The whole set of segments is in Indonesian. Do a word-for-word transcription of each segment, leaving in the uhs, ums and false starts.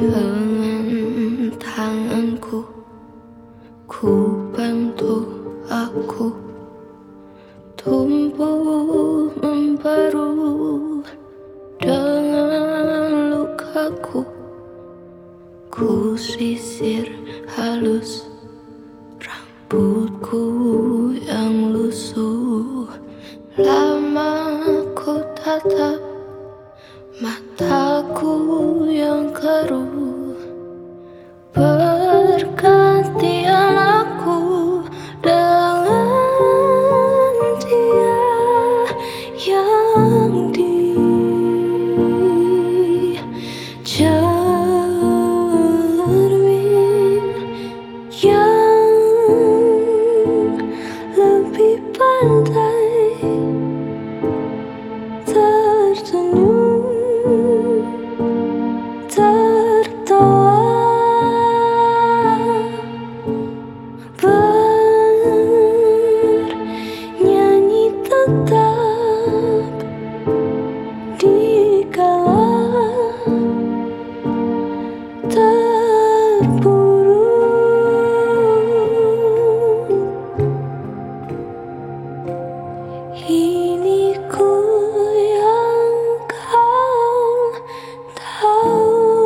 Dengan tanganku, ku bantu aku tumbuh membaru. Dengan lukaku, ku sisir halus rambutku yang lusuh. Lama ku tatap mataku yang keruh. Bergantian aku dengan dia yang di cermin yang lebih pandai tersenyum, tertawa, bernyanyi tetap di kala terpuruk. Ini ku yang kau tahu.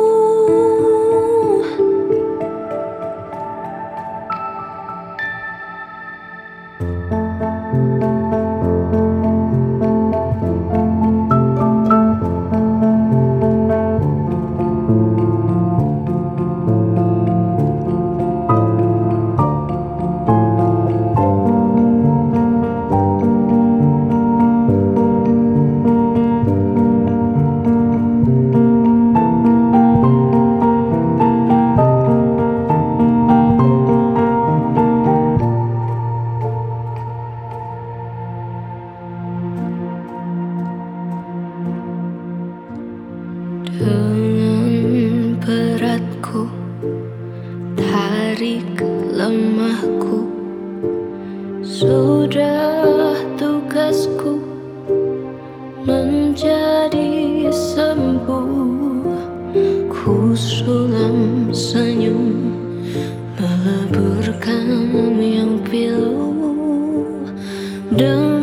Dengan beratku, tarik lemahku, sudah tugasku menjadi sembuh. Ku sulam senyum, meleburkan yang pilu. Dengan